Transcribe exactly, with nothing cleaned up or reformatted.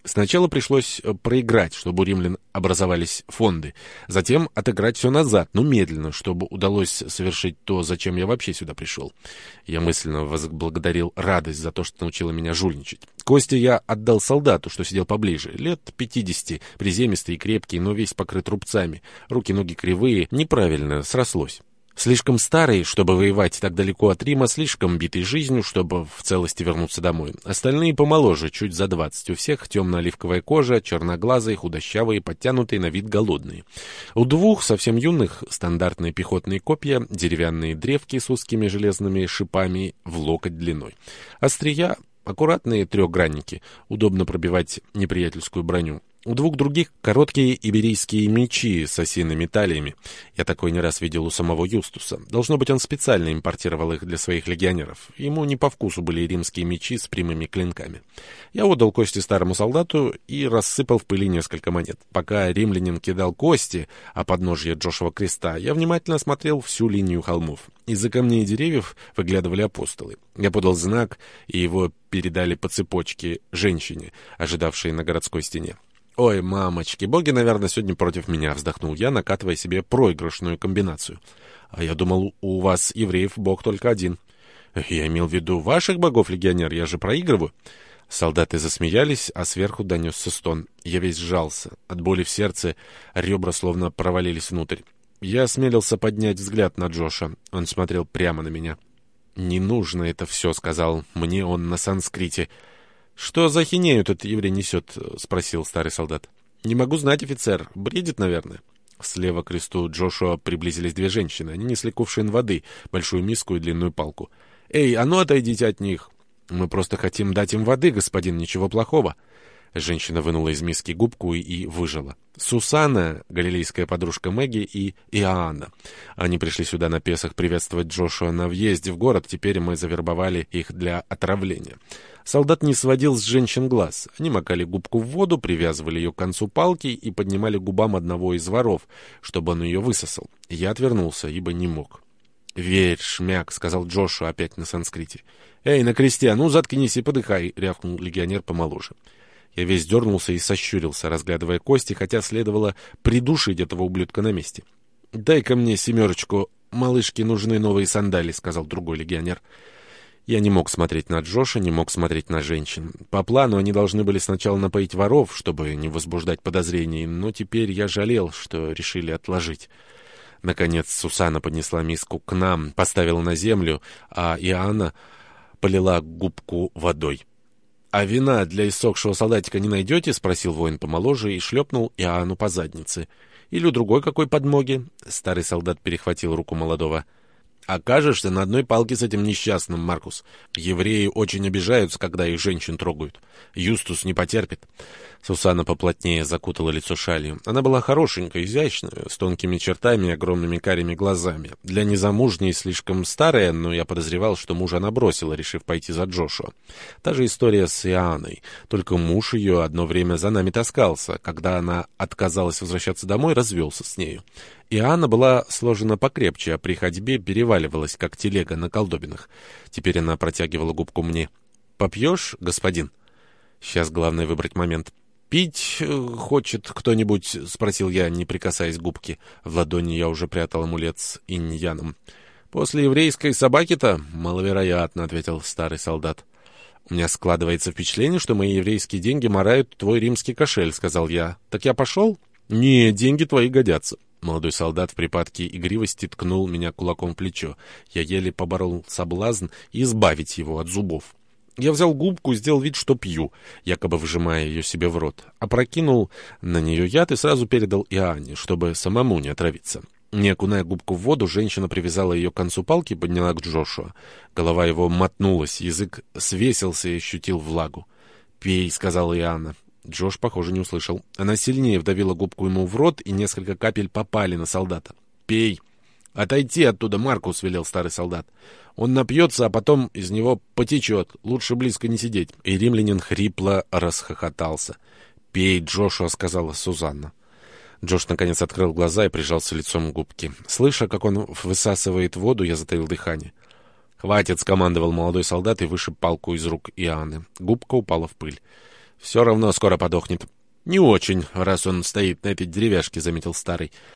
Сначала пришлось э, проиграть, чтобы у римлян образовались фонды. Затем отыграть все назад, но медленно, чтобы удалось совершить то, зачем я вообще сюда пришел. Я мысленно возблагодарил радость за то, что научила меня жульничать. Кости я отдал солдату, что сидел поближе. Лет пятидесяти, приземистый и крепкий, но весь покрыт рубцами. Руки-ноги кривые, неправильно срослось. Слишком старый, чтобы воевать так далеко от Рима, слишком битый жизнью, чтобы в целости вернуться домой. Остальные помоложе, чуть за двадцать. У всех темно-оливковая кожа, черноглазые, худощавые, подтянутые, на вид голодные. У двух, совсем юных, стандартные пехотные копья, деревянные древки с узкими железными шипами в локоть длиной. Острия — аккуратные трехгранники, удобно пробивать неприятельскую броню. У двух других короткие иберийские мечи с осиными талиями. Я такой не раз видел у самого Юстуса. Должно быть, он специально импортировал их для своих легионеров. Ему не по вкусу были римские мечи с прямыми клинками. Я отдал кости старому солдату и рассыпал в пыли несколько монет. Пока римлянин кидал кости о подножье Джошуа креста, я внимательно осмотрел всю линию холмов. Из-за камней и деревьев выглядывали апостолы. Я подал знак, и его передали по цепочке женщине, ожидавшей на городской стене. «Ой, мамочки, боги, наверное, сегодня против меня», — вздохнул я, накатывая себе проигрышную комбинацию. «А я думал, у вас, евреев, бог только один». «Я имел в виду ваших богов, легионер, я же проигрываю». Солдаты засмеялись, а сверху донесся стон. Я весь сжался. От боли в сердце ребра словно провалились внутрь. Я осмелился поднять взгляд на Джоша. Он смотрел прямо на меня. «Не нужно это все», — сказал мне он на санскрите. «Что за ахинею этот еврей несет?» — спросил старый солдат. «Не могу знать, офицер. Бредит, наверное». Слева к кресту Джошуа приблизились две женщины. Они несли кувшин воды, большую миску и длинную палку. «Эй, а ну отойдите от них!» «Мы просто хотим дать им воды, господин, ничего плохого». Женщина вынула из миски губку и выжила. Сусанна, галилейская подружка Мэгги, и Иоанна. Они пришли сюда на Песах приветствовать Джошуа на въезде в город. Теперь мы завербовали их для отравления. Солдат не сводил с женщин глаз. Они макали губку в воду, привязывали ее к концу палки и поднимали к губам одного из воров, чтобы он ее высосал. Я отвернулся, ибо не мог. «Верь, шмяк», — сказал Джошуа опять на санскрите. «Эй, на кресте, а ну заткнись и подыхай», — рявкнул легионер помоложе. Я весь дернулся и сощурился, разглядывая кости, хотя следовало придушить этого ублюдка на месте. «Дай-ка мне семерочку, малышке нужны новые сандали», — сказал другой легионер. Я не мог смотреть на Джоша, не мог смотреть на женщин. По плану они должны были сначала напоить воров, чтобы не возбуждать подозрений, но теперь я жалел, что решили отложить. Наконец Сусанна поднесла миску к нам, поставила на землю, а Иоанна полила губку водой. «А вина для иссохшего солдатика не найдете?» — спросил воин помоложе и шлепнул Иоанну по заднице. «Или у другой какой подмоги?» Старый солдат перехватил руку молодого. «Окажешься на одной палке с этим несчастным, Маркус. Евреи очень обижаются, когда их женщин трогают. Юстус не потерпит». Сусанна поплотнее закутала лицо шалью. Она была хорошенькая, изящная, с тонкими чертами и огромными карими глазами. Для незамужней слишком старая, но я подозревал, что мужа она бросила, решив пойти за Джошуа. Та же история с Иоанной. Только муж ее одно время за нами таскался. Когда она отказалась возвращаться домой, развелся с нею. Иоанна была сложена покрепче, а при ходьбе переваливалась, как телега на колдобинах. Теперь она протягивала губку мне. «Попьешь, господин?» Сейчас главное выбрать момент. «Пить хочет кто-нибудь?» — спросил я, не прикасаясь к губке. В ладони я уже прятал амулет с иньяном. «После еврейской собаки-то?» «Маловероятно», — ответил старый солдат. «У меня складывается впечатление, что мои еврейские деньги марают твой римский кошель», — сказал я. «Так я пошел?» «Не, деньги твои годятся». Молодой солдат в припадке игривости ткнул меня кулаком в плечо. Я еле поборол соблазн избавить его от зубов. Я взял губку и сделал вид, что пью, якобы выжимая ее себе в рот. Опрокинул на нее яд и сразу передал Иоанне, чтобы самому не отравиться. Не окуная губку в воду, женщина привязала ее к концу палки и подняла к Джошуа. Голова его мотнулась, язык свесился и ощутил влагу. «Пей», — сказала Иоанна. Джош, похоже, не услышал. Она сильнее вдавила губку ему в рот, и несколько капель попали на солдата. «Пей!» «Отойти оттуда, Маркус», — велел старый солдат. «Он напьется, а потом из него потечет. Лучше близко не сидеть». И римлянин хрипло расхохотался. «Пей, Джошуа», — сказала Сусанна. Джош наконец открыл глаза и прижался лицом к губке. Слыша, как он высасывает воду, я затаил дыхание. «Хватит», — скомандовал молодой солдат и вышиб палку из рук Иоанны. Губка упала в пыль. Все равно скоро подохнет. Не очень, раз он стоит на этой деревяшке, — заметил старый.